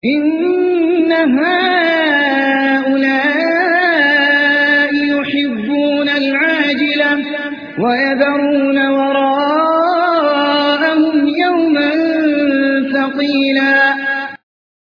إن هؤلاء يحبون العاجلة ويذرون وراءهم يوما ثقيلا